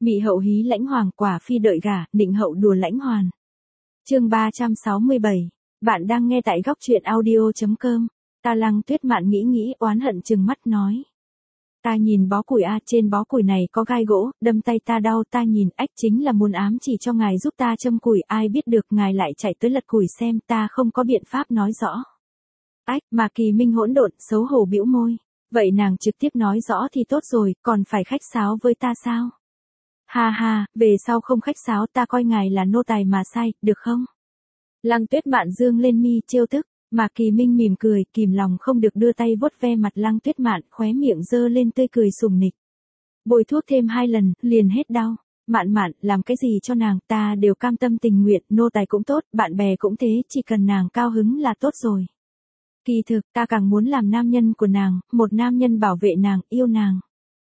Mị hậu hí lãnh hoàng, quả phi đợi gả, định hậu đùa lãnh hoàn. Chương 367. Bạn đang nghe tại góc truyện audio.com. Ta Lăng Tuyết Mạn nghĩ oán hận trừng mắt nói. Ta nhìn bó củi trên bó củi này có gai gỗ, đâm tay ta đau, ta nhìn ách chính là muốn ám chỉ cho ngài giúp ta châm củi, ai biết được ngài lại chạy tới lật củi xem, ta không có biện pháp nói rõ. Ách, mà Kỳ Minh hỗn độn, xấu hổ bĩu môi. Vậy nàng trực tiếp nói rõ thì tốt rồi, còn phải khách sáo với ta sao? Ha ha, về sau không khách sáo, ta coi ngài là nô tài mà sai, được không? Lăng Tuyết Mạn dương lên mi trêu tức, mà Kỳ Minh mỉm cười, kìm lòng không được đưa tay vuốt ve mặt Lăng Tuyết Mạn, khóe miệng giơ lên tươi cười sùng nịch. Bôi thuốc thêm 2 lần, liền hết đau. Mạn Mạn, làm cái gì cho nàng, ta đều cam tâm tình nguyện, nô tài cũng tốt, bạn bè cũng thế, chỉ cần nàng cao hứng là tốt rồi. Kỳ thực, ta càng muốn làm nam nhân của nàng, một nam nhân bảo vệ nàng, yêu nàng.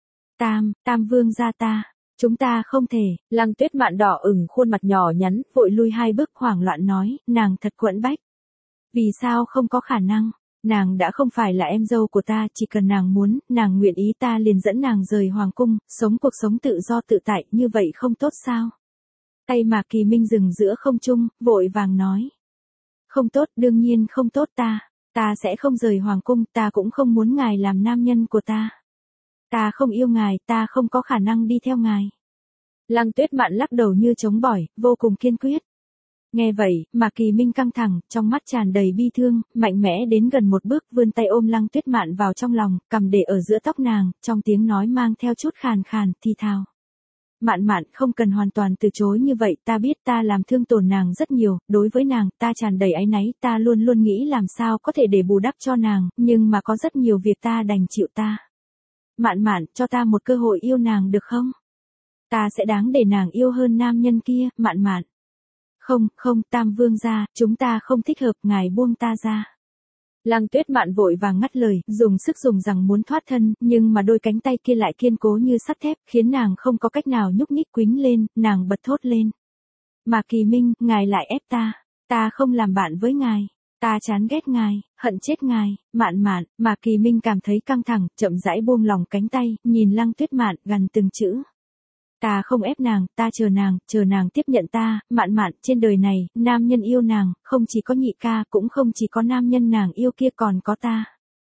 Tam vương gia ta. Chúng ta không thể. Lăng Tuyết Mạn đỏ ửng khuôn mặt nhỏ nhắn, vội lui 2 bước hoảng loạn nói, nàng thật quẫn bách. Vì sao không có khả năng? Nàng đã không phải là em dâu của ta, chỉ cần nàng muốn, nàng nguyện ý ta liền dẫn nàng rời hoàng cung, sống cuộc sống tự do tự tại, như vậy không tốt sao? Tay mà Kỳ Minh dừng giữa không trung, vội vàng nói. Không tốt, đương nhiên không tốt ta sẽ không rời hoàng cung, ta cũng không muốn ngài làm nam nhân của ta. Ta không yêu ngài, ta không có khả năng đi theo ngài. Lăng Tuyết Mạn lắc đầu như chống bỏi, vô cùng kiên quyết. Nghe vậy, mà Kỳ Minh căng thẳng, trong mắt tràn đầy bi thương, mạnh mẽ đến gần một bước, vươn tay ôm Lăng Tuyết Mạn vào trong lòng, cầm để ở giữa tóc nàng, trong tiếng nói mang theo chút khàn khàn, thì thào. Mạn Mạn, không cần hoàn toàn từ chối như vậy, ta biết ta làm thương tổn nàng rất nhiều, đối với nàng, ta tràn đầy áy náy, ta luôn luôn nghĩ làm sao có thể để bù đắp cho nàng, nhưng mà có rất nhiều việc ta đành chịu ta. Mạn Mạn, cho ta một cơ hội yêu nàng được không? Ta sẽ đáng để nàng yêu hơn nam nhân kia, Mạn Mạn. Không, Tam vương gia, chúng ta không thích hợp, ngài buông ta ra. Lăng Tuyết Mạn vội vàng ngắt lời, dùng sức dùng rằng muốn thoát thân, nhưng mà đôi cánh tay kia lại kiên cố như sắt thép, khiến nàng không có cách nào nhúc nhích quýnh lên, nàng bật thốt lên. Mà Kỳ Minh, ngài lại ép ta không làm bạn với ngài. Ta chán ghét ngài, hận chết ngài, Mạn Mạn, mà Kỳ Minh cảm thấy căng thẳng, chậm rãi buông lòng cánh tay, nhìn Lăng Tuyết Mạn, gằn từng chữ. Ta không ép nàng, ta chờ nàng tiếp nhận ta, Mạn Mạn, trên đời này, nam nhân yêu nàng, không chỉ có nhị ca, cũng không chỉ có nam nhân nàng yêu kia còn có ta.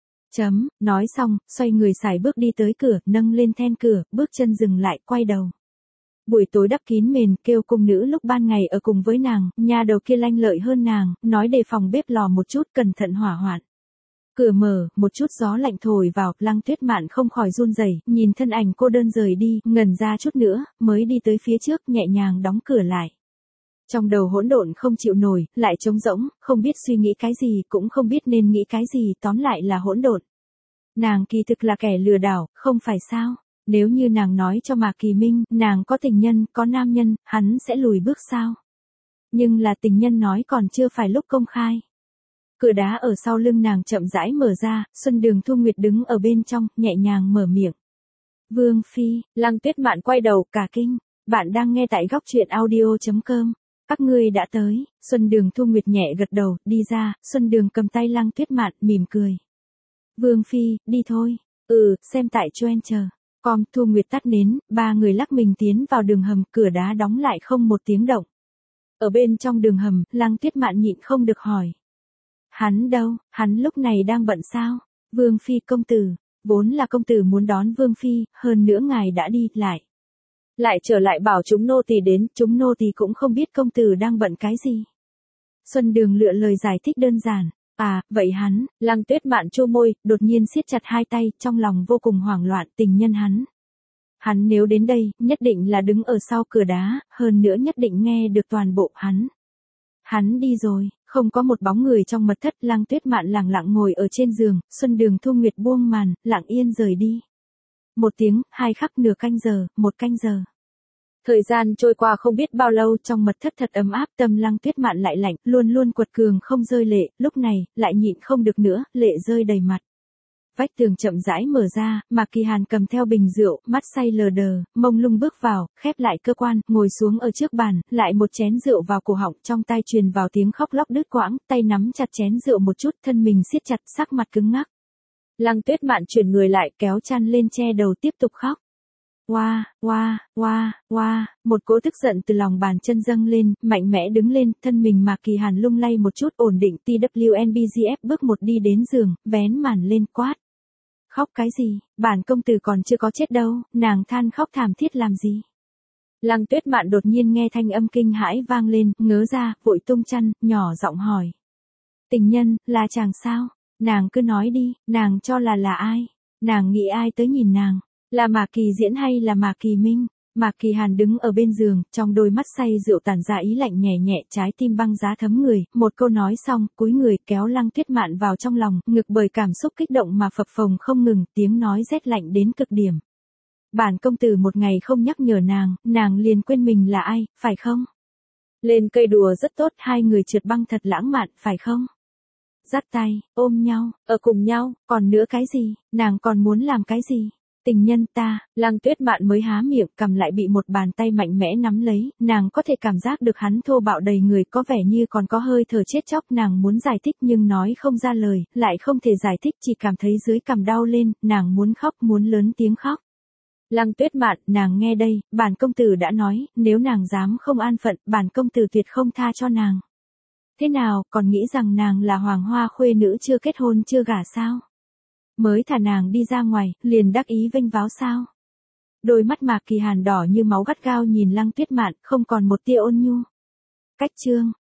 Nói xong, xoay người sải bước đi tới cửa, nâng lên then cửa, bước chân dừng lại, quay đầu. Buổi tối đắp kín mền, kêu cung nữ lúc ban ngày ở cùng với nàng, nha đầu kia lanh lợi hơn nàng, nói đề phòng bếp lò một chút, cẩn thận hỏa hoạn. Cửa mở, một chút gió lạnh thổi vào, Lăng Tuyết Mạn không khỏi run rẩy, nhìn thân ảnh cô đơn rời đi, ngẩn ra chút nữa, mới đi tới phía trước, nhẹ nhàng đóng cửa lại. Trong đầu hỗn độn không chịu nổi, lại trống rỗng, không biết suy nghĩ cái gì, cũng không biết nên nghĩ cái gì, tóm lại là hỗn độn. Nàng kỳ thực là kẻ lừa đảo, không phải sao? Nếu như nàng nói cho Mạc Kỳ Minh, nàng có tình nhân, có nam nhân, hắn sẽ lùi bước sao? Nhưng là tình nhân nói còn chưa phải lúc công khai. Cửa đá ở sau lưng nàng chậm rãi mở ra, Xuân Đường Thu Nguyệt đứng ở bên trong, nhẹ nhàng mở miệng. Vương Phi, Lăng Tuyết Mạn quay đầu, cả kinh. Bạn đang nghe tại góc truyện audio.com. Các ngươi đã tới. Xuân Đường Thu Nguyệt nhẹ gật đầu, đi ra, Xuân Đường cầm tay Lăng Tuyết Mạn, mỉm cười. Vương Phi, đi thôi. Xem tại Choen chờ. Thu Nguyệt tắt nến, 3 người lắc mình tiến vào đường hầm, cửa đá đóng lại không một tiếng động. Ở bên trong đường hầm, Lăng Tuyết Mạn nhịn không được hỏi. Hắn đâu, hắn lúc này đang bận sao? Vương Phi công tử, vốn là công tử muốn đón Vương Phi, hơn nữa ngài đã đi, lại trở lại bảo chúng nô tỳ đến, chúng nô tỳ cũng không biết công tử đang bận cái gì. Xuân Đường lựa lời giải thích đơn giản. Vậy hắn, Lăng Tuyết Mạn chu môi, đột nhiên siết chặt 2 tay, trong lòng vô cùng hoảng loạn, tình nhân hắn. Hắn nếu đến đây, nhất định là đứng ở sau cửa đá, hơn nữa nhất định nghe được toàn bộ Hắn đi rồi, không có một bóng người trong mật thất, Lăng Tuyết Mạn lặng lặng ngồi ở trên giường, Xuân Đường Thu Nguyệt buông màn, lặng yên rời đi. 1 tiếng, 2 khắc, nửa canh giờ, 1 canh giờ. Thời gian trôi qua không biết bao lâu, trong mật thất thật ấm áp, tâm Lăng Tuyết Mạn lại lạnh, luôn luôn quật cường không rơi lệ, lúc này, lại nhịn không được nữa, lệ rơi đầy mặt. Vách tường chậm rãi mở ra, Mạc Kỳ Hàn cầm theo bình rượu, mắt say lờ đờ, mông lung bước vào, khép lại cơ quan, ngồi xuống ở trước bàn, lại một chén rượu vào cổ họng, trong tai truyền vào tiếng khóc lóc đứt quãng, tay nắm chặt chén rượu một chút, thân mình siết chặt, sắc mặt cứng ngắc. Lăng Tuyết Mạn chuyển người lại, kéo chăn lên che đầu tiếp tục khóc. Một cỗ tức giận từ lòng bàn chân dâng lên, mạnh mẽ đứng lên, thân mình Mạc Kỳ Hàn lung lay một chút ổn định TWNBGF bước một đi đến giường, vén màn lên quát. Khóc cái gì, bản công tử còn chưa có chết đâu, nàng than khóc thảm thiết làm gì. Lăng Tuyết Mạn đột nhiên nghe thanh âm kinh hãi vang lên, ngớ ra, vội tung chăn, nhỏ giọng hỏi. Tình nhân, là chàng sao? Nàng cứ nói đi, nàng cho là ai? Nàng nghĩ ai tới nhìn nàng? Là Mạc Kỳ Diễn hay là Mạc Kỳ Minh? Mạc Kỳ Hàn đứng ở bên giường, trong đôi mắt say rượu tản ra ý lạnh nhẹ nhẹ, trái tim băng giá thấm người, một câu nói xong, cúi người kéo Lăng Tuyết Mạn vào trong lòng, ngực bởi cảm xúc kích động mà phập phồng không ngừng, tiếng nói rét lạnh đến cực điểm. Bản công tử một ngày không nhắc nhở nàng liền quên mình là ai, phải không? Lên cây đùa rất tốt, hai người trượt băng thật lãng mạn, phải không? Dắt tay, ôm nhau, ở cùng nhau, còn nữa cái gì, nàng còn muốn làm cái gì? Tình nhân ta, Lăng Tuyết Mạn mới há miệng, cầm lại bị một bàn tay mạnh mẽ nắm lấy, nàng có thể cảm giác được hắn thô bạo đầy người, có vẻ như còn có hơi thở chết chóc, nàng muốn giải thích nhưng nói không ra lời, lại không thể giải thích, chỉ cảm thấy dưới cằm đau lên, nàng muốn khóc, muốn lớn tiếng khóc. Lăng Tuyết Mạn, nàng nghe đây, bản công tử đã nói, nếu nàng dám không an phận, bản công tử tuyệt không tha cho nàng. Thế nào, còn nghĩ rằng nàng là hoàng hoa khuê nữ chưa kết hôn chưa gả sao? Mới thả nàng đi ra ngoài, liền đắc ý vênh váo sao? Đôi mắt Mạc Kỳ Hàn đỏ như máu gắt gao nhìn Lăng Tuyết Mạn, không còn một tia ôn nhu. Cách chương